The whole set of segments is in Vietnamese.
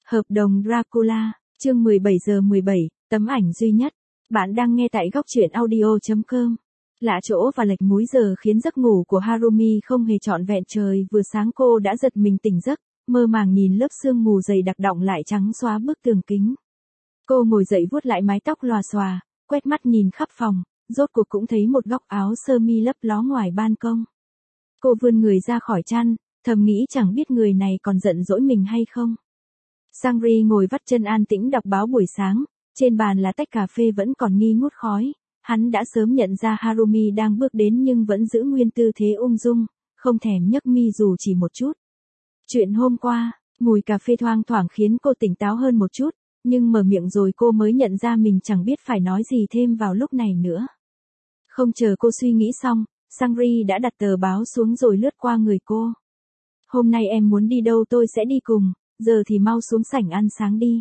Hợp đồng Dracula, chương 17 giờ 17, tấm ảnh duy nhất. Bạn đang nghe tại góc truyện audio.com. Lạ chỗ và lệch múi giờ khiến giấc ngủ của Harumi không hề trọn vẹn. Trời vừa sáng cô đã giật mình tỉnh giấc, mơ màng nhìn lớp sương mù dày đặc đọng lại trắng xóa bức tường kính. Cô ngồi dậy vuốt lại mái tóc lòa xòa, quét mắt nhìn khắp phòng, rốt cuộc cũng thấy một góc áo sơ mi lấp ló ngoài ban công. Cô vươn người ra khỏi chăn, thầm nghĩ chẳng biết người này còn giận dỗi mình hay không. Sangri ngồi vắt chân an tĩnh đọc báo buổi sáng, trên bàn là tách cà phê vẫn còn nghi ngút khói. Hắn đã sớm nhận ra Harumi đang bước đến nhưng vẫn giữ nguyên tư thế ung dung, không thèm nhấc mi dù chỉ một chút. Chuyện hôm qua, mùi cà phê thoang thoảng khiến cô tỉnh táo hơn một chút, nhưng mở miệng rồi cô mới nhận ra mình chẳng biết phải nói gì thêm vào lúc này nữa. Không chờ cô suy nghĩ xong, Sangri đã đặt tờ báo xuống rồi lướt qua người cô. Hôm nay em muốn đi đâu tôi sẽ đi cùng, giờ thì mau xuống sảnh ăn sáng đi.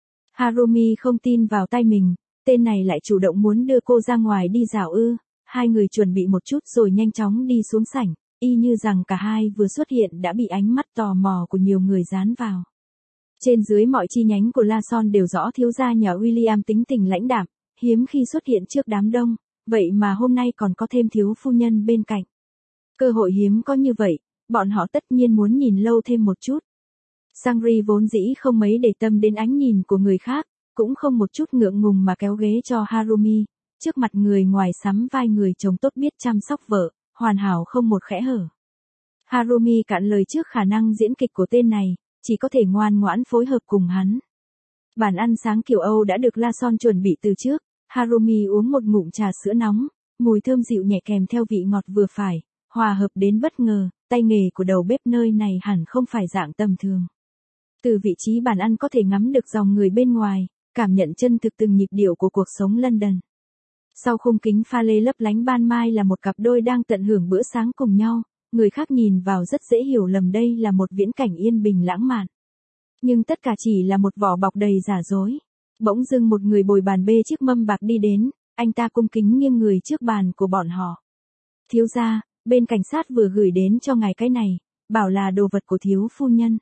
Harumi không tin vào tai mình, tên này lại chủ động muốn đưa cô ra ngoài đi dạo ư. Hai người chuẩn bị một chút rồi nhanh chóng đi xuống sảnh, y như rằng cả hai vừa xuất hiện đã bị ánh mắt tò mò của nhiều người dán vào. Trên dưới mọi chi nhánh của La Son đều rõ thiếu gia nhà William tính tình lãnh đạm, hiếm khi xuất hiện trước đám đông, vậy mà hôm nay còn có thêm thiếu phu nhân bên cạnh. Cơ hội hiếm có như vậy, bọn họ tất nhiên muốn nhìn lâu thêm một chút. Sangri vốn dĩ không mấy để tâm đến ánh nhìn của người khác, cũng không một chút ngượng ngùng mà kéo ghế cho Harumi, trước mặt người ngoài sắm vai người chồng tốt biết chăm sóc vợ, hoàn hảo không một khẽ hở. Harumi cạn lời trước khả năng diễn kịch của tên này, chỉ có thể ngoan ngoãn phối hợp cùng hắn. Bàn ăn sáng kiểu Âu đã được La Son chuẩn bị từ trước, Harumi uống một ngụm trà sữa nóng, mùi thơm dịu nhẹ kèm theo vị ngọt vừa phải, hòa hợp đến bất ngờ, tay nghề của đầu bếp nơi này hẳn không phải dạng tầm thường. Từ vị trí bàn ăn có thể ngắm được dòng người bên ngoài, cảm nhận chân thực từng nhịp điệu của cuộc sống London. Sau khung kính pha lê lấp lánh ban mai là một cặp đôi đang tận hưởng bữa sáng cùng nhau, người khác nhìn vào rất dễ hiểu lầm đây là một viễn cảnh yên bình lãng mạn. Nhưng tất cả chỉ là một vỏ bọc đầy giả dối. Bỗng dưng một người bồi bàn bê chiếc mâm bạc đi đến, anh ta cung kính nghiêng người trước bàn của bọn họ. Thiếu gia, bên cảnh sát vừa gửi đến cho ngài cái này, bảo là đồ vật của thiếu phu nhân.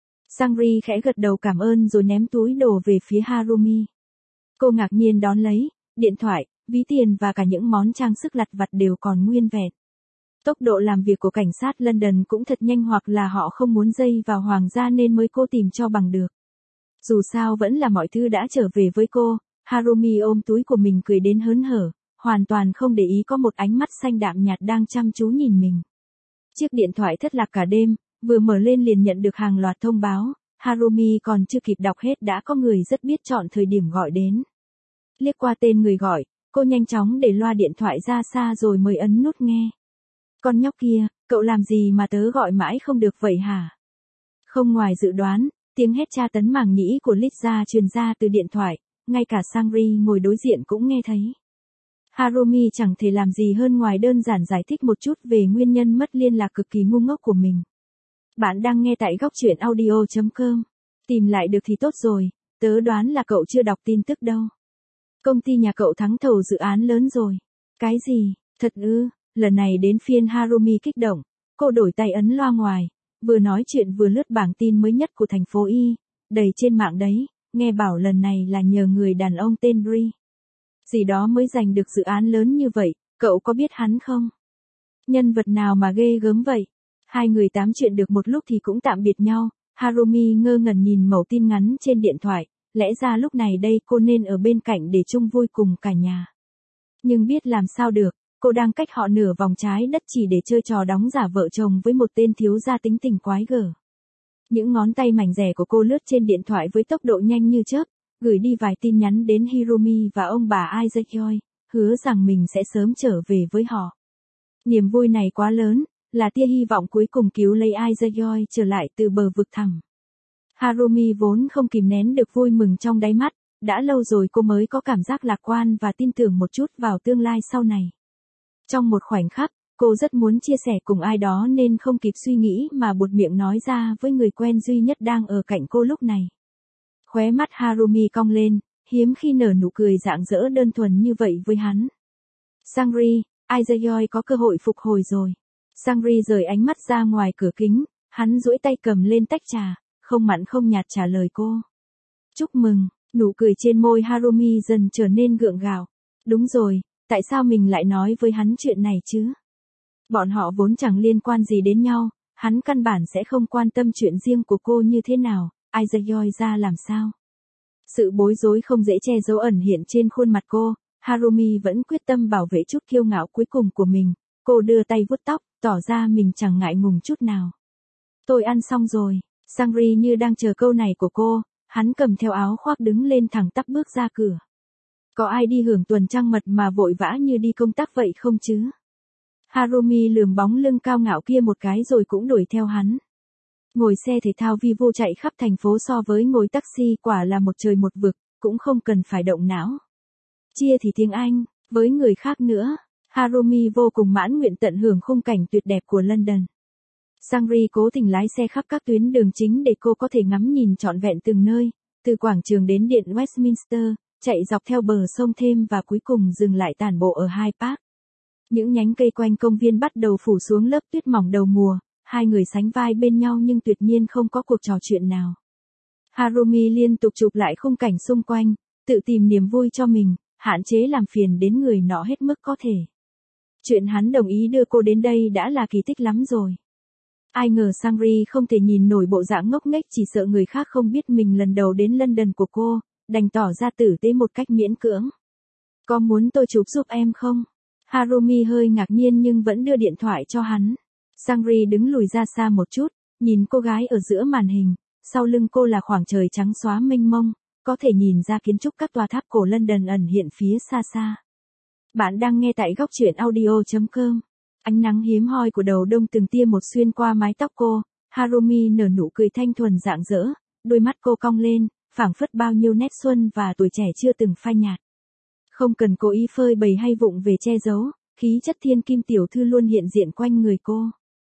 Sangri khẽ gật đầu cảm ơn rồi ném túi đồ về phía Harumi. Cô ngạc nhiên đón lấy, điện thoại, ví tiền và cả những món trang sức lặt vặt đều còn nguyên vẹn. Tốc độ làm việc của cảnh sát London cũng thật nhanh, hoặc là họ không muốn dây vào hoàng gia nên mới cố tìm cho bằng được. Dù sao vẫn là mọi thứ đã trở về với cô, Harumi ôm túi của mình cười đến hớn hở, hoàn toàn không để ý có một ánh mắt xanh đạm nhạt đang chăm chú nhìn mình. Chiếc điện thoại thất lạc cả đêm, vừa mở lên liền nhận được hàng loạt thông báo, Harumi còn chưa kịp đọc hết đã có người rất biết chọn thời điểm gọi đến. Liếc qua tên người gọi, cô nhanh chóng để loa điện thoại ra xa rồi mới ấn nút nghe. Con nhóc kia, cậu làm gì mà tớ gọi mãi không được vậy hả? Không ngoài dự đoán, tiếng hét tra tấn màng nhĩ của Lisa truyền ra từ điện thoại, ngay cả Sangri ngồi đối diện cũng nghe thấy. Harumi chẳng thể làm gì hơn ngoài đơn giản giải thích một chút về nguyên nhân mất liên lạc cực kỳ ngu ngốc của mình. Bạn đang nghe tại góc truyện audio.com. Tìm lại được thì tốt rồi, tớ đoán là cậu chưa đọc tin tức đâu. Công ty nhà cậu thắng thầu dự án lớn rồi. Cái gì, thật ư? Lần này đến phiên Harumi kích động, cô đổi tay ấn loa ngoài, vừa nói chuyện vừa lướt bảng tin mới nhất của thành phố Y, đầy trên mạng đấy, nghe bảo lần này là nhờ người đàn ông tên Bri. Gì đó mới giành được dự án lớn như vậy, cậu có biết hắn không? Nhân vật nào mà ghê gớm vậy? Hai người tám chuyện được một lúc thì cũng tạm biệt nhau, Harumi ngơ ngẩn nhìn mẩu tin ngắn trên điện thoại, lẽ ra lúc này đây cô nên ở bên cạnh để chung vui cùng cả nhà. Nhưng biết làm sao được, cô đang cách họ nửa vòng trái đất chỉ để chơi trò đóng giả vợ chồng với một tên thiếu gia tính tình quái gở. Những ngón tay mảnh dẻ của cô lướt trên điện thoại với tốc độ nhanh như chớp, gửi đi vài tin nhắn đến Hirumi và ông bà Isaac, hứa rằng mình sẽ sớm trở về với họ. Niềm vui này quá lớn, là tia hy vọng cuối cùng cứu lấy Isaac trở lại từ bờ vực thẳm. Harumi vốn không kìm nén được vui mừng trong đáy mắt, đã lâu rồi cô mới có cảm giác lạc quan và tin tưởng một chút vào tương lai sau này. Trong một khoảnh khắc, cô rất muốn chia sẻ cùng ai đó nên không kịp suy nghĩ mà buột miệng nói ra với người quen duy nhất đang ở cạnh cô lúc này. Khóe mắt Harumi cong lên, hiếm khi nở nụ cười rạng rỡ đơn thuần như vậy với hắn. Sangri, Isaac có cơ hội phục hồi rồi. Sangri rời ánh mắt ra ngoài cửa kính, hắn duỗi tay cầm lên tách trà, không mặn không nhạt trả lời cô. Chúc mừng, nụ cười trên môi Harumi dần trở nên gượng gạo. Đúng rồi, tại sao mình lại nói với hắn chuyện này chứ? Bọn họ vốn chẳng liên quan gì đến nhau, hắn căn bản sẽ không quan tâm chuyện riêng của cô như thế nào, Aizayoi ra làm sao. Sự bối rối không dễ che giấu ẩn hiện trên khuôn mặt cô, Harumi vẫn quyết tâm bảo vệ chút kiêu ngạo cuối cùng của mình, cô đưa tay vuốt tóc, tỏ ra mình chẳng ngại ngùng chút nào. Tôi ăn xong rồi, Sangri như đang chờ câu này của cô, hắn cầm theo áo khoác đứng lên thẳng tắp bước ra cửa. Có ai đi hưởng tuần trăng mật mà vội vã như đi công tác vậy không chứ? Harumi lườm bóng lưng cao ngạo kia một cái rồi cũng đuổi theo hắn. Ngồi xe thể thao vi vô chạy khắp thành phố so với ngồi taxi quả là một trời một vực, cũng không cần phải động não. Chia thì tiếng Anh, với người khác nữa, Harumi vô cùng mãn nguyện tận hưởng khung cảnh tuyệt đẹp của London. Sangri cố tình lái xe khắp các tuyến đường chính để cô có thể ngắm nhìn trọn vẹn từng nơi, từ quảng trường đến điện Westminster, chạy dọc theo bờ sông Thêm và cuối cùng dừng lại tản bộ ở Hyde Park. Những nhánh cây quanh công viên bắt đầu phủ xuống lớp tuyết mỏng đầu mùa, hai người sánh vai bên nhau nhưng tuyệt nhiên không có cuộc trò chuyện nào. Harumi liên tục chụp lại khung cảnh xung quanh, tự tìm niềm vui cho mình, hạn chế làm phiền đến người nọ hết mức có thể. Chuyện hắn đồng ý đưa cô đến đây đã là kỳ tích lắm rồi. Ai ngờ Sangri không thể nhìn nổi bộ dạng ngốc nghếch chỉ sợ người khác không biết mình lần đầu đến London của cô, đành tỏ ra tử tế một cách miễn cưỡng. Có muốn tôi chụp giúp em không? Harumi hơi ngạc nhiên nhưng vẫn đưa điện thoại cho hắn. Sangri đứng lùi ra xa một chút, nhìn cô gái ở giữa màn hình, sau lưng cô là khoảng trời trắng xóa mênh mông, có thể nhìn ra kiến trúc các tòa tháp cổ London ẩn hiện phía xa xa. Bạn đang nghe tại góc truyện audio.com. Ánh nắng hiếm hoi của đầu đông từng tia một xuyên qua mái tóc cô, Harumi nở nụ cười thanh thuần rạng rỡ, đôi mắt cô cong lên, phảng phất bao nhiêu nét xuân và tuổi trẻ chưa từng phai nhạt. Không cần cố ý phơi bày hay vụng về che giấu, khí chất thiên kim tiểu thư luôn hiện diện quanh người cô.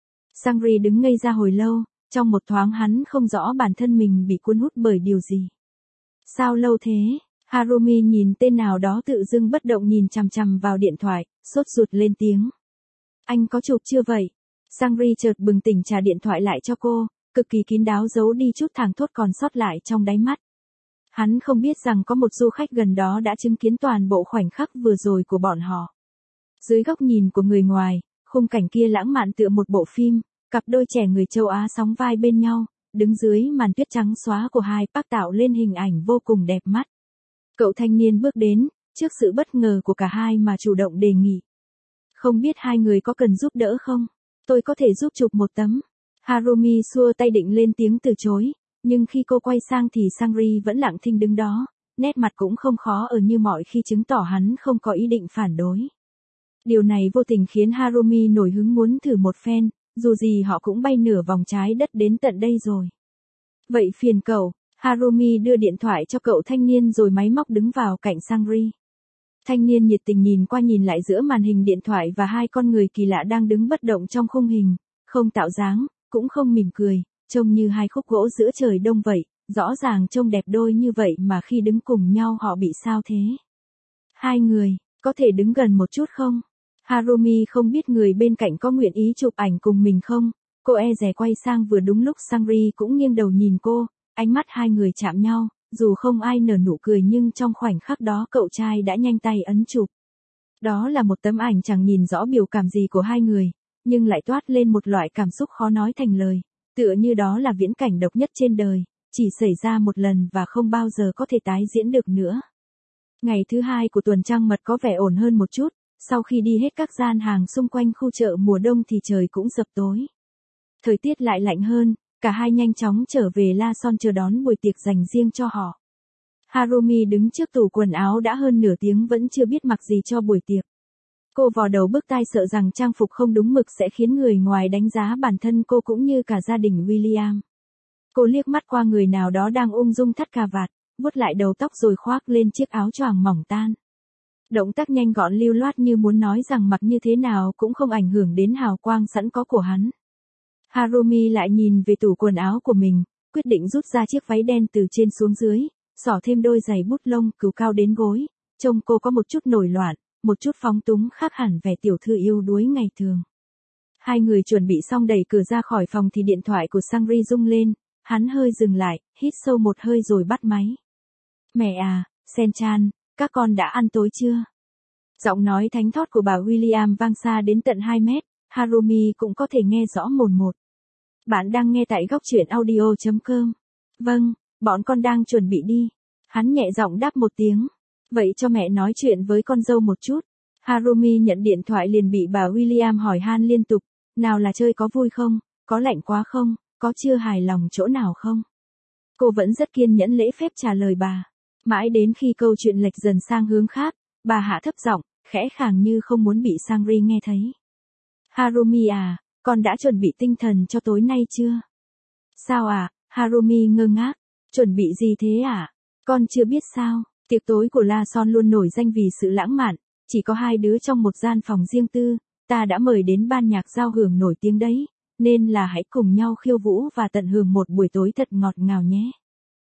Sangri đứng ngây ra hồi lâu, trong một thoáng hắn không rõ bản thân mình bị cuốn hút bởi điều gì. Sao lâu thế? Harumi nhìn tên nào đó tự dưng bất động nhìn chằm chằm vào điện thoại, sốt ruột lên tiếng. Anh có chụp chưa vậy? Sangri chợt bừng tỉnh trả điện thoại lại cho cô, cực kỳ kín đáo giấu đi chút thảng thốt còn sót lại trong đáy mắt. Hắn không biết rằng có một du khách gần đó đã chứng kiến toàn bộ khoảnh khắc vừa rồi của bọn họ. Dưới góc nhìn của người ngoài, khung cảnh kia lãng mạn tựa một bộ phim, cặp đôi trẻ người châu Á sóng vai bên nhau, đứng dưới màn tuyết trắng xóa của Hyde Park tạo lên hình ảnh vô cùng đẹp mắt. Cậu thanh niên bước đến, trước sự bất ngờ của cả hai mà chủ động đề nghị. Không biết hai người có cần giúp đỡ không? Tôi có thể giúp chụp một tấm. Harumi xua tay định lên tiếng từ chối, nhưng khi cô quay sang thì Sangri vẫn lặng thinh đứng đó, nét mặt cũng không khó ở như mọi khi chứng tỏ hắn không có ý định phản đối. Điều này vô tình khiến Harumi nổi hứng muốn thử một phen, dù gì họ cũng bay nửa vòng trái đất đến tận đây rồi. Vậy phiền cậu, Harumi đưa điện thoại cho cậu thanh niên rồi máy móc đứng vào cạnh Sangri. Thanh niên nhiệt tình nhìn qua nhìn lại giữa màn hình điện thoại và hai con người kỳ lạ đang đứng bất động trong khung hình, không tạo dáng, cũng không mỉm cười, trông như hai khúc gỗ giữa trời đông vậy, rõ ràng trông đẹp đôi như vậy mà khi đứng cùng nhau họ bị sao thế? Hai người, có thể đứng gần một chút không? Harumi không biết người bên cạnh có nguyện ý chụp ảnh cùng mình không, cô e dè quay sang vừa đúng lúc Sangri cũng nghiêng đầu nhìn cô, ánh mắt hai người chạm nhau, dù không ai nở nụ cười nhưng trong khoảnh khắc đó cậu trai đã nhanh tay ấn chụp. Đó là một tấm ảnh chẳng nhìn rõ biểu cảm gì của hai người, nhưng lại toát lên một loại cảm xúc khó nói thành lời, tựa như đó là viễn cảnh độc nhất trên đời, chỉ xảy ra một lần và không bao giờ có thể tái diễn được nữa. Ngày thứ hai của tuần trăng mật có vẻ ổn hơn một chút, sau khi đi hết các gian hàng xung quanh khu chợ mùa đông thì trời cũng sập tối. Thời tiết lại lạnh hơn, cả hai nhanh chóng trở về La Son chờ đón buổi tiệc dành riêng cho họ. Harumi đứng trước tủ quần áo đã hơn nửa tiếng vẫn chưa biết mặc gì cho buổi tiệc. Cô vò đầu bứt tai sợ rằng trang phục không đúng mực sẽ khiến người ngoài đánh giá bản thân cô cũng như cả gia đình William. Cô liếc mắt qua người nào đó đang ung dung thắt cà vạt, vuốt lại đầu tóc rồi khoác lên chiếc áo choàng mỏng tan. Động tác nhanh gọn lưu loát như muốn nói rằng mặc như thế nào cũng không ảnh hưởng đến hào quang sẵn có của hắn. Harumi lại nhìn về tủ quần áo của mình, quyết định rút ra chiếc váy đen từ trên xuống dưới, xỏ thêm đôi giày bút lông cừu cao đến gối, trông cô có một chút nổi loạn, một chút phóng túng khác hẳn vẻ tiểu thư yếu đuối ngày thường. Hai người chuẩn bị xong đẩy cửa ra khỏi phòng thì điện thoại của Sangri rung lên, Hắn hơi dừng lại, hít sâu một hơi rồi bắt máy. Mẹ à, Sen-chan, các con đã ăn tối chưa? Giọng nói thánh thót của bà William vang xa đến tận 2 mét, Harumi cũng có thể nghe rõ mồn một. Bạn đang nghe tại góc truyện audio.com. Vâng, bọn con đang chuẩn bị đi. Hắn nhẹ giọng đáp một tiếng. Vậy cho mẹ nói chuyện với con dâu một chút. Harumi nhận điện thoại liền bị bà William hỏi han liên tục. Nào là chơi có vui không? Có lạnh quá không? Có chưa hài lòng chỗ nào không? Cô vẫn rất kiên nhẫn lễ phép trả lời bà. Mãi đến khi câu chuyện lệch dần sang hướng khác, bà hạ thấp giọng, khẽ khàng như không muốn bị Sangri nghe thấy. Harumi à, con đã chuẩn bị tinh thần cho tối nay chưa? Sao à? Harumi ngơ ngác. Chuẩn bị gì thế à? Con chưa biết sao. Tiệc tối của La Son luôn nổi danh vì sự lãng mạn, chỉ có 2 đứa trong một gian phòng riêng tư, ta đã mời đến ban nhạc giao hưởng nổi tiếng đấy, nên là hãy cùng nhau khiêu vũ và tận hưởng một buổi tối thật ngọt ngào nhé.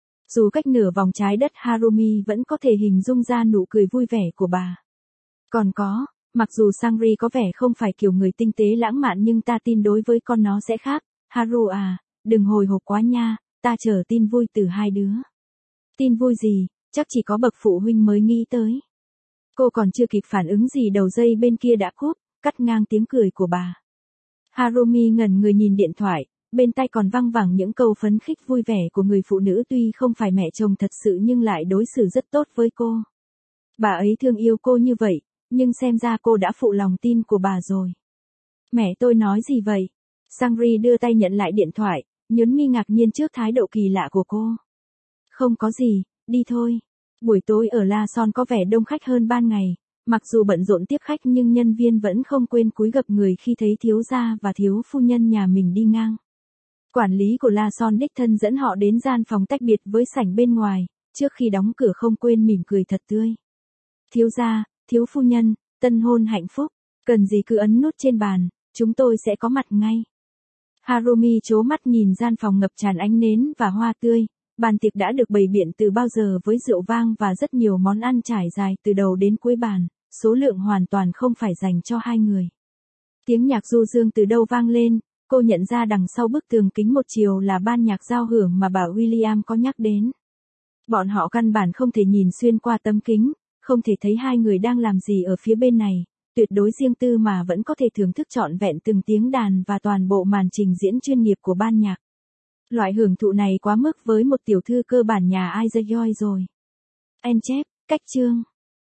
Dù cách nửa vòng trái đất, Harumi vẫn có thể hình dung ra nụ cười vui vẻ của bà. Còn có, mặc dù Sangri có vẻ không phải kiểu người tinh tế lãng mạn nhưng ta tin đối với con nó sẽ khác. Haru à, đừng hồi hộp quá nha, ta chờ tin vui từ 2 đứa. Tin vui gì, chắc chỉ có bậc phụ huynh mới nghĩ tới. Cô còn chưa kịp phản ứng gì đầu dây bên kia đã cúp, cắt ngang tiếng cười của bà. Harumi ngẩn người nhìn điện thoại, bên tai còn văng vẳng những câu phấn khích vui vẻ của người phụ nữ tuy không phải mẹ chồng thật sự nhưng lại đối xử rất tốt với cô. Bà ấy thương yêu cô như vậy, nhưng xem ra cô đã phụ lòng tin của bà rồi. Mẹ tôi nói gì vậy? Sangri đưa tay nhận lại điện thoại, nhớn mi ngạc nhiên trước thái độ kỳ lạ của cô. Không có gì, đi thôi. Buổi tối ở La Son có vẻ đông khách hơn ban ngày, mặc dù bận rộn tiếp khách nhưng nhân viên vẫn không quên cúi gập người khi thấy thiếu gia và thiếu phu nhân nhà mình đi ngang. Quản lý của La Son đích thân dẫn họ đến gian phòng tách biệt với sảnh bên ngoài, trước khi đóng cửa không quên mỉm cười thật tươi. Thiếu gia, thiếu phu nhân, tân hôn hạnh phúc, cần gì cứ ấn nút trên bàn, chúng tôi sẽ có mặt ngay. Harumi trố mắt nhìn gian phòng ngập tràn ánh nến và hoa tươi, bàn tiệc đã được bày biện từ bao giờ với rượu vang và rất nhiều món ăn trải dài từ đầu đến cuối bàn, số lượng hoàn toàn không phải dành cho 2 người. Tiếng nhạc du dương từ đâu vang lên, cô nhận ra đằng sau bức tường kính một chiều là ban nhạc giao hưởng mà bà William có nhắc đến. Bọn họ căn bản không thể nhìn xuyên qua tấm kính, không thể thấy 2 người đang làm gì ở phía bên này, tuyệt đối riêng tư mà vẫn có thể thưởng thức trọn vẹn từng tiếng đàn và toàn bộ màn trình diễn chuyên nghiệp của ban nhạc. Loại hưởng thụ này quá mức với một tiểu thư cơ bản nhà Aizayoy rồi. En chép, cách chương.